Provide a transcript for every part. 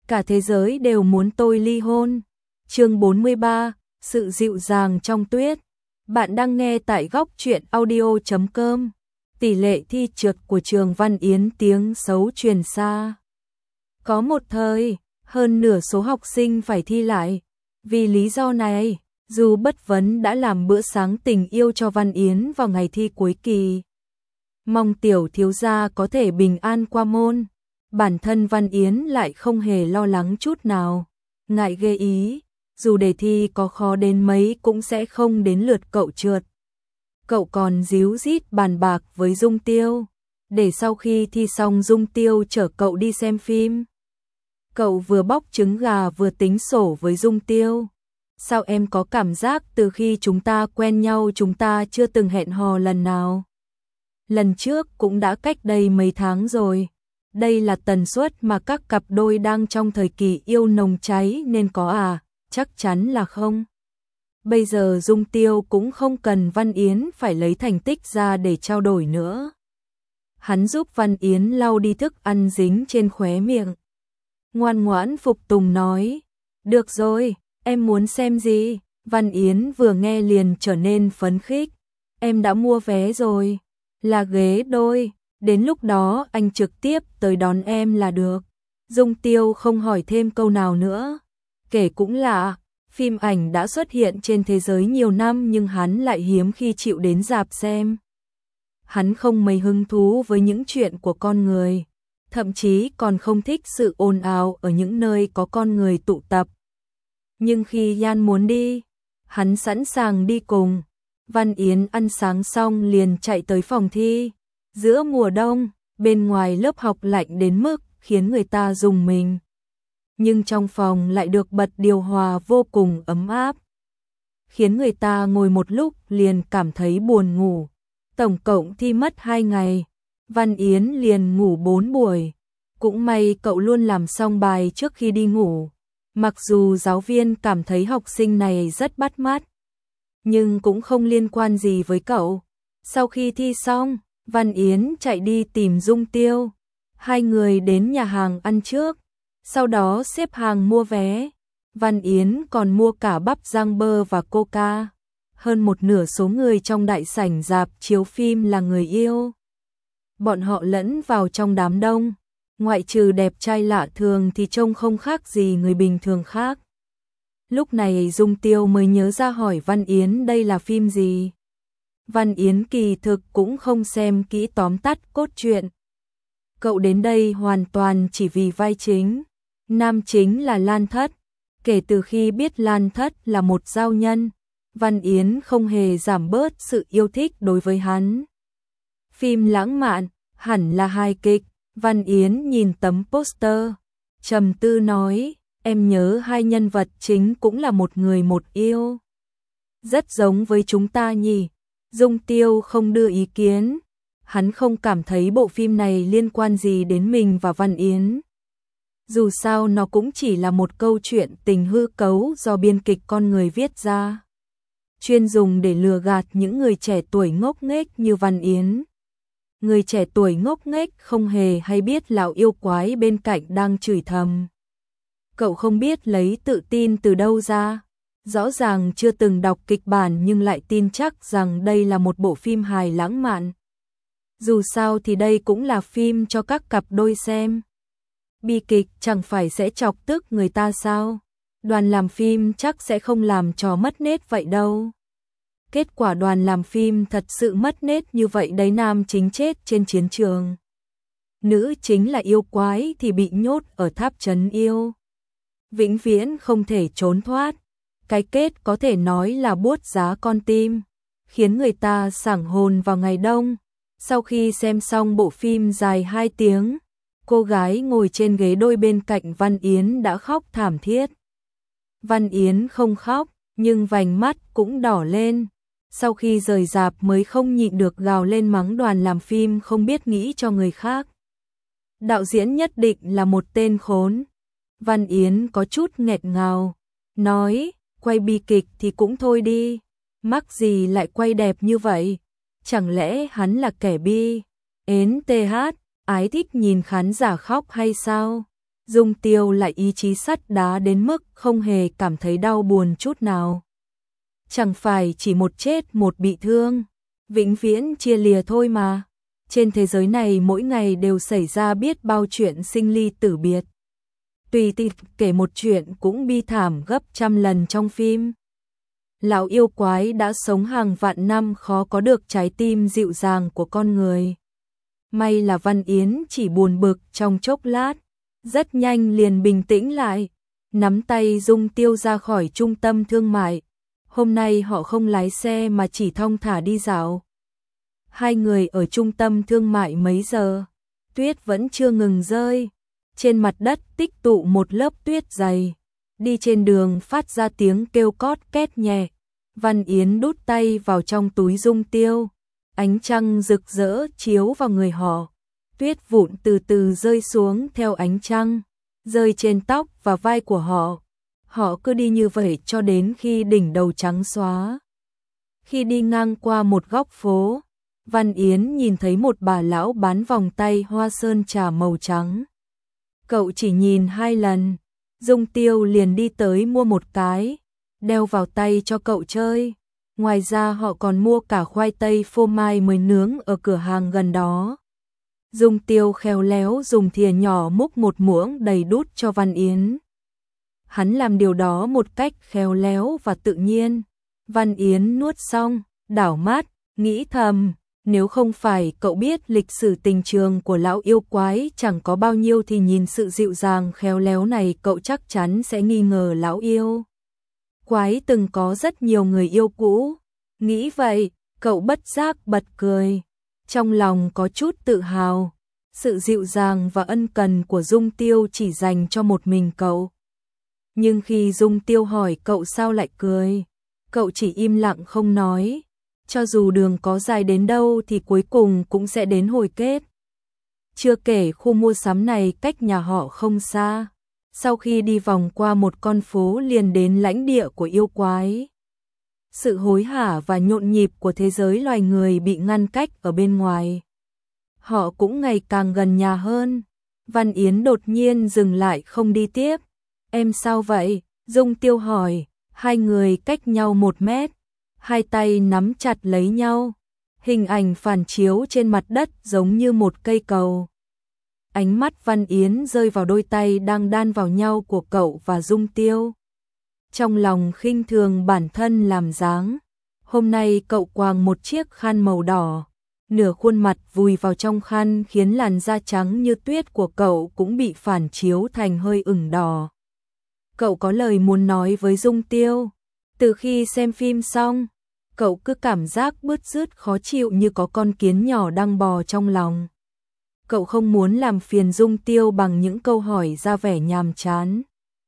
cả thế giới đều muốn tôi ly hôn. Chương 43, sự dịu dàng trong tuyết. Bạn đang nghe tại góc truyện audio.com. Tỷ lệ thi trượt của trường Văn Yến tiếng xấu truyền xa. Có một thời, hơn nửa số học sinh phải thi lại. Vì lý do này, dù bất vấn đã làm bữa sáng tình yêu cho Văn Yến vào ngày thi cuối kỳ. Mong tiểu thiếu gia có thể bình an qua môn. Bản thân Văn Yến lại không hề lo lắng chút nào. Ngại ghê ý, dù đề thi có khó đến mấy cũng sẽ không đến lượt cậu trượt. Cậu còn díu dít bàn bạc với Dung Tiêu, để sau khi thi xong Dung Tiêu chở cậu đi xem phim. Cậu vừa bóc trứng gà vừa tính sổ với Dung Tiêu. Sao em có cảm giác từ khi chúng ta quen nhau chúng ta chưa từng hẹn hò lần nào? Lần trước cũng đã cách đây mấy tháng rồi. Đây là tần suất mà các cặp đôi đang trong thời kỳ yêu nồng cháy nên có à? Chắc chắn là không. Bây giờ Dung Tiêu cũng không cần Văn Yến phải lấy thành tích ra để trao đổi nữa. Hắn giúp Văn Yến lau đi thức ăn dính trên khóe miệng. Ngoan ngoãn phục tùng nói, được rồi, em muốn xem gì? Văn Yến vừa nghe liền trở nên phấn khích. Em đã mua vé rồi, là ghế đôi, đến lúc đó anh trực tiếp tới đón em là được. Dung Tiêu không hỏi thêm câu nào nữa. Kể cũng lạ, phim ảnh đã xuất hiện trên thế giới nhiều năm nhưng hắn lại hiếm khi chịu đến rạp xem. Hắn không mấy hứng thú với những chuyện của con người, thậm chí còn không thích sự ồn ào ở những nơi có con người tụ tập. Nhưng khi Yan muốn đi, hắn sẵn sàng đi cùng. Văn Yến ăn sáng xong liền chạy tới phòng thi. Giữa mùa đông, bên ngoài lớp học lạnh đến mức khiến người ta rùng mình. Nhưng trong phòng lại được bật điều hòa vô cùng ấm áp, khiến người ta ngồi một lúc liền cảm thấy buồn ngủ. Tổng cộng thi mất 2 ngày, Văn Yến liền ngủ 4 buổi. Cũng may cậu luôn làm xong bài trước khi đi ngủ. Mặc dù giáo viên cảm thấy học sinh này rất bắt mắt, nhưng cũng không liên quan gì với cậu. Sau khi thi xong, Văn Yến chạy đi tìm Dung Tiêu. Hai người đến nhà hàng ăn trước, sau đó xếp hàng mua vé. Văn Yến còn mua cả bắp rang bơ và coca. Hơn một nửa số người trong đại sảnh rạp chiếu phim là người yêu. Bọn họ lẫn vào trong đám đông, ngoại trừ đẹp trai lạ thường thì trông không khác gì người bình thường khác. Lúc này Dung Tiêu mới nhớ ra hỏi Văn Yến đây là phim gì. Văn Yến kỳ thực cũng không xem kỹ tóm tắt cốt truyện. Cậu đến đây hoàn toàn chỉ vì vai chính. Nam chính là Lan Thất. Kể từ khi biết Lan Thất là một giao nhân, Văn Yến không hề giảm bớt sự yêu thích đối với hắn. Phim lãng mạn, hẳn là hài kịch. Văn Yến nhìn tấm poster, trầm tư nói, em nhớ hai nhân vật chính cũng là một người một yêu. Rất giống với chúng ta nhỉ? Dung Tiêu không đưa ý kiến. Hắn không cảm thấy bộ phim này liên quan gì đến mình và Văn Yến. Dù sao nó cũng chỉ là một câu chuyện tình hư cấu do biên kịch con người viết ra, chuyên dùng để lừa gạt những người trẻ tuổi ngốc nghếch như Văn Yến. Người trẻ tuổi ngốc nghếch không hề hay biết lão yêu quái bên cạnh đang chửi thầm. Cậu không biết lấy tự tin từ đâu ra. Rõ ràng chưa từng đọc kịch bản nhưng lại tin chắc rằng đây là một bộ phim hài lãng mạn. Dù sao thì đây cũng là phim cho các cặp đôi xem. Bi kịch chẳng phải sẽ chọc tức người ta sao? Đoàn làm phim chắc sẽ không làm trò mất nết vậy đâu. Kết quả đoàn làm phim thật sự mất nết như vậy đấy. Nam chính chết trên chiến trường, nữ chính là yêu quái thì bị nhốt ở tháp trấn yêu, vĩnh viễn không thể trốn thoát. Cái kết có thể nói là buốt giá con tim, khiến người ta sảng hồn vào ngày đông. Sau khi xem xong bộ phim dài 2 tiếng, cô gái ngồi trên ghế đôi bên cạnh Văn Yến đã khóc thảm thiết. Văn Yến không khóc, nhưng vành mắt cũng đỏ lên. Sau khi rời rạp mới không nhịn được gào lên mắng đoàn làm phim không biết nghĩ cho người khác. Đạo diễn nhất định là một tên khốn. Văn Yến có chút nghẹt ngào, nói, quay bi kịch thì cũng thôi đi, mắc gì lại quay đẹp như vậy, chẳng lẽ hắn là kẻ bi, ến TH, ái thích nhìn khán giả khóc hay sao? Dung Tiêu lại ý chí sắt đá đến mức không hề cảm thấy đau buồn chút nào. Chẳng phải chỉ một chết một bị thương, vĩnh viễn chia lìa thôi mà. Trên thế giới này mỗi ngày đều xảy ra biết bao chuyện sinh ly tử biệt. Tùy tiện kể một chuyện cũng bi thảm gấp trăm lần trong phim. Lão yêu quái đã sống hàng vạn năm khó có được trái tim dịu dàng của con người. May là Văn Yến chỉ buồn bực trong chốc lát, rất nhanh liền bình tĩnh lại, nắm tay Dung Tiêu ra khỏi trung tâm thương mại. Hôm nay họ không lái xe mà chỉ thong thả đi dạo. Hai người ở trung tâm thương mại mấy giờ, tuyết vẫn chưa ngừng rơi. Trên mặt đất tích tụ một lớp tuyết dày. Đi trên đường phát ra tiếng kêu cót két nhẹ. Văn Yến đút tay vào trong túi Dung Tiêu. Ánh trăng rực rỡ chiếu vào người họ. Tuyết vụn từ từ rơi xuống theo ánh trăng, rơi trên tóc và vai của họ. Họ cứ đi như vậy cho đến khi đỉnh đầu trắng xóa. Khi đi ngang qua một góc phố, Văn Yến nhìn thấy một bà lão bán vòng tay hoa sơn trà màu trắng. Cậu chỉ nhìn 2 lần, Dung Tiêu liền đi tới mua một cái, đeo vào tay cho cậu chơi. Ngoài ra họ còn mua cả khoai tây phô mai mới nướng ở cửa hàng gần đó. Dung Tiêu khéo léo dùng thìa nhỏ múc một muỗng đầy đút cho Văn Yến. Hắn làm điều đó một cách khéo léo và tự nhiên. Văn Yến nuốt xong, đảo mắt, nghĩ thầm, nếu không phải cậu biết lịch sử tình trường của lão yêu quái chẳng có bao nhiêu thì nhìn sự dịu dàng khéo léo này cậu chắc chắn sẽ nghi ngờ lão yêu quái từng có rất nhiều người yêu cũ. Nghĩ vậy, cậu bất giác bật cười. Trong lòng có chút tự hào, sự dịu dàng và ân cần của Dung Tiêu chỉ dành cho một mình cậu. Nhưng khi Dung Tiêu hỏi cậu sao lại cười, cậu chỉ im lặng không nói. Cho dù đường có dài đến đâu thì cuối cùng cũng sẽ đến hồi kết. Chưa kể khu mua sắm này cách nhà họ không xa. Sau khi đi vòng qua một con phố liền đến lãnh địa của yêu quái. Sự hối hả và nhộn nhịp của thế giới loài người bị ngăn cách ở bên ngoài. Họ cũng ngày càng gần nhà hơn. Văn Yến đột nhiên dừng lại không đi tiếp. Em sao vậy? Dung Tiêu hỏi. Hai người cách nhau 1 mét. Hai tay nắm chặt lấy nhau. Hình ảnh phản chiếu trên mặt đất giống như một cây cầu. Ánh mắt Văn Yến rơi vào đôi tay đang đan vào nhau của cậu và Dung Tiêu. Trong lòng khinh thường bản thân làm dáng. Hôm nay cậu quàng một chiếc khăn màu đỏ. Nửa khuôn mặt vùi vào trong khăn khiến làn da trắng như tuyết của cậu cũng bị phản chiếu thành hơi ửng đỏ. Cậu có lời muốn nói với Dung Tiêu. Từ khi xem phim xong, cậu cứ cảm giác bứt rứt khó chịu như có con kiến nhỏ đang bò trong lòng. Cậu không muốn làm phiền Dung Tiêu bằng những câu hỏi ra vẻ nhàm chán.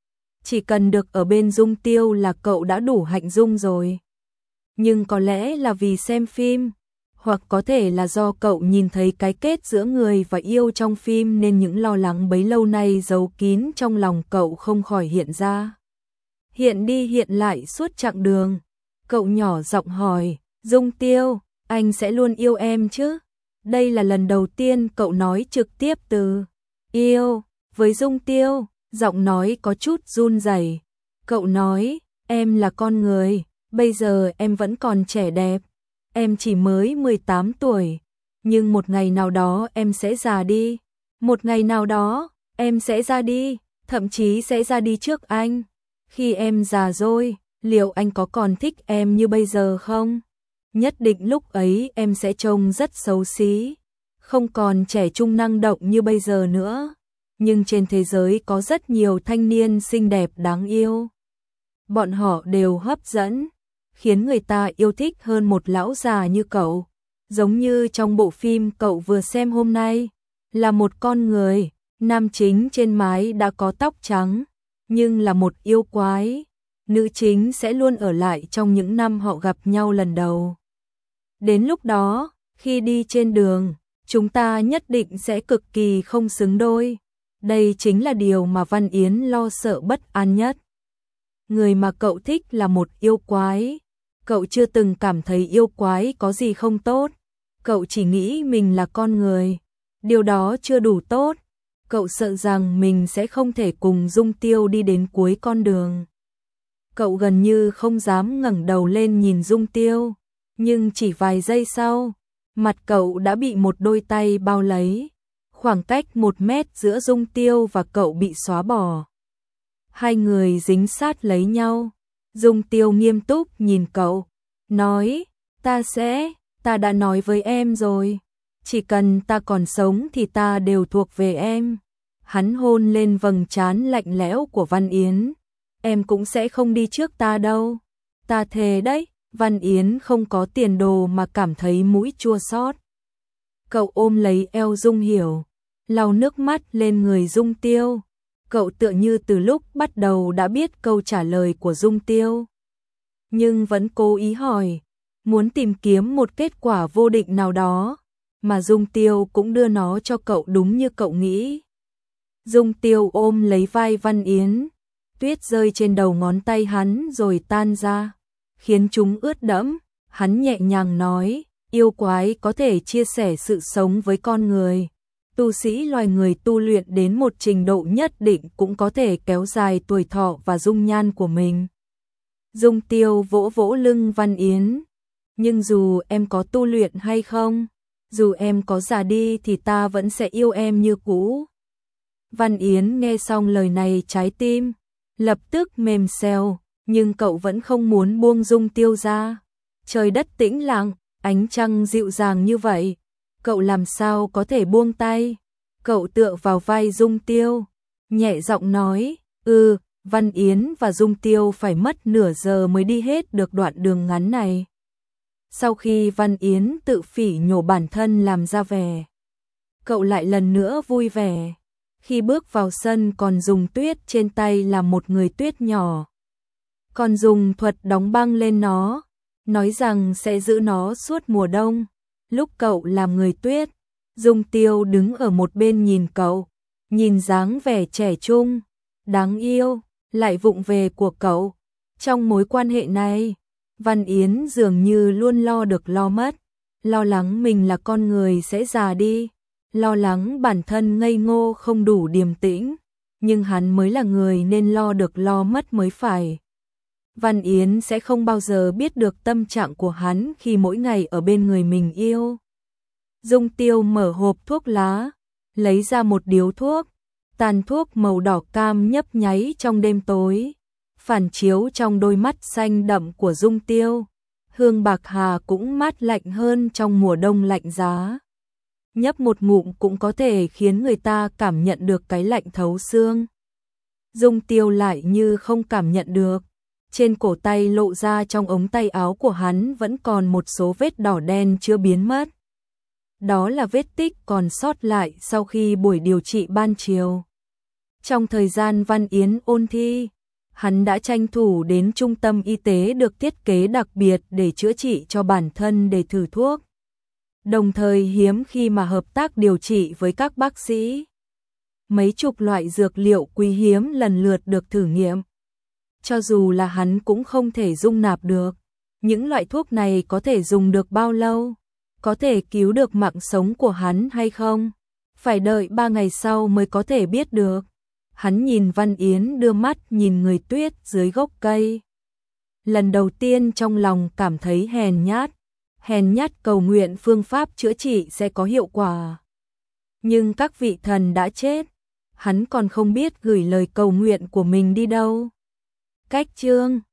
Chỉ cần được ở bên Dung Tiêu là cậu đã đủ hạnh dung rồi. Nhưng có lẽ là vì xem phim, hoặc có thể là do cậu nhìn thấy cái kết giữa người và yêu trong phim nên những lo lắng bấy lâu nay giấu kín trong lòng cậu không khỏi hiện ra. Hiện đi hiện lại suốt chặng đường. Cậu nhỏ giọng hỏi, Dung Tiêu, anh sẽ luôn yêu em chứ? Đây là lần đầu tiên cậu nói trực tiếp từ yêu với Dung Tiêu, giọng nói có chút run rẩy. Cậu nói, em là con người, bây giờ em vẫn còn trẻ đẹp. Em chỉ mới 18 tuổi, nhưng một ngày nào đó em sẽ già đi. Một ngày nào đó, em sẽ ra đi, thậm chí sẽ ra đi trước anh. Khi em già rồi, liệu anh có còn thích em như bây giờ không? Nhất định lúc ấy em sẽ trông rất xấu xí, không còn trẻ trung năng động như bây giờ nữa. Nhưng trên thế giới có rất nhiều thanh niên xinh đẹp đáng yêu. Bọn họ đều hấp dẫn, khiến người ta yêu thích hơn một lão già như cậu. Giống như trong bộ phim cậu vừa xem hôm nay, là một con người, nam chính trên mái đã có tóc trắng, nhưng là một yêu quái. Nữ chính sẽ luôn ở lại trong những năm họ gặp nhau lần đầu. Đến lúc đó, khi đi trên đường, chúng ta nhất định sẽ cực kỳ không xứng đôi. Đây chính là điều mà Văn Yến lo sợ bất an nhất. Người mà cậu thích là một yêu quái. Cậu chưa từng cảm thấy yêu quái có gì không tốt. Cậu chỉ nghĩ mình là con người. Điều đó chưa đủ tốt. Cậu sợ rằng mình sẽ không thể cùng Dung Tiêu đi đến cuối con đường. Cậu gần như không dám ngẩng đầu lên nhìn Dung Tiêu, nhưng chỉ vài giây sau, mặt cậu đã bị một đôi tay bao lấy. Khoảng cách 1 mét giữa Dung Tiêu và cậu bị xóa bỏ. Hai người dính sát lấy nhau. Dung Tiêu nghiêm túc nhìn cậu, nói, ta đã nói với em rồi. Chỉ cần ta còn sống thì ta đều thuộc về em. Hắn hôn lên vầng trán lạnh lẽo của Văn Yến. Em cũng sẽ không đi trước ta đâu. Ta thề đấy. Văn Yến không có tiền đồ mà cảm thấy mũi chua xót. Cậu ôm lấy eo Dung Hiểu, lau nước mắt lên người Dung Tiêu. Cậu tựa như từ lúc bắt đầu đã biết câu trả lời của Dung Tiêu, nhưng vẫn cố ý hỏi, muốn tìm kiếm một kết quả vô định nào đó, mà Dung Tiêu cũng đưa nó cho cậu đúng như cậu nghĩ. Dung Tiêu ôm lấy vai Văn Yến, tuyết rơi trên đầu ngón tay hắn rồi tan ra, khiến chúng ướt đẫm. Hắn nhẹ nhàng nói, yêu quái có thể chia sẻ sự sống với con người. Tu sĩ loài người tu luyện đến một trình độ nhất định cũng có thể kéo dài tuổi thọ và dung nhan của mình. Dung Tiêu vỗ vỗ lưng Văn Yến. Nhưng dù em có tu luyện hay không, dù em có già đi thì ta vẫn sẽ yêu em như cũ. Văn Yến nghe xong lời này trái tim lập tức mềm xèo, nhưng cậu vẫn không muốn buông Dung Tiêu ra. Trời đất tĩnh lặng, ánh trăng dịu dàng như vậy, cậu làm sao có thể buông tay. Cậu tựa vào vai Dung Tiêu, nhẹ giọng nói, Văn Yến và Dung Tiêu phải mất nửa giờ mới đi hết được đoạn đường ngắn này. Sau khi Văn Yến tự phỉ nhổ bản thân làm ra vẻ, cậu lại lần nữa vui vẻ. Khi bước vào sân còn dùng tuyết trên tay làm một người tuyết nhỏ, còn dùng thuật đóng băng lên nó, nói rằng sẽ giữ nó suốt mùa đông. Lúc cậu làm người tuyết, Dung Tiêu đứng ở một bên nhìn cậu, nhìn dáng vẻ trẻ trung, đáng yêu, lại vụng về của cậu. Trong mối quan hệ này, Văn Yến dường như luôn lo được lo mất, lo lắng mình là con người sẽ già đi, lo lắng bản thân ngây ngô không đủ điềm tĩnh, nhưng hắn mới là người nên lo được lo mất mới phải. Văn Yến sẽ không bao giờ biết được tâm trạng của hắn khi mỗi ngày ở bên người mình yêu. Dung Tiêu mở hộp thuốc lá, lấy ra một điếu thuốc, tàn thuốc màu đỏ cam nhấp nháy trong đêm tối, phản chiếu trong đôi mắt xanh đậm của Dung Tiêu. Hương bạc hà cũng mát lạnh hơn trong mùa đông lạnh giá. Nhấp một ngụm cũng có thể khiến người ta cảm nhận được cái lạnh thấu xương. Dung Tiêu lại như không cảm nhận được. Trên cổ tay lộ ra trong ống tay áo của hắn vẫn còn một số vết đỏ đen chưa biến mất. Đó là vết tích còn sót lại sau khi buổi điều trị ban chiều. Trong thời gian Văn Yến ôn thi, hắn đã tranh thủ đến trung tâm y tế được thiết kế đặc biệt để chữa trị cho bản thân để thử thuốc. Đồng thời hiếm khi mà hợp tác điều trị với các bác sĩ. Mấy chục loại dược liệu quý hiếm lần lượt được thử nghiệm. Cho dù là hắn cũng không thể dung nạp được. Những loại thuốc này có thể dùng được bao lâu? Có thể cứu được mạng sống của hắn hay không? Phải đợi 3 ngày sau mới có thể biết được. Hắn nhìn Văn Yến đưa mắt nhìn người tuyết dưới gốc cây. Lần đầu tiên trong lòng cảm thấy hèn nhát cầu nguyện phương pháp chữa trị sẽ có hiệu quả. Nhưng các vị thần đã chết, hắn còn không biết gửi lời cầu nguyện của mình đi đâu. Cách chương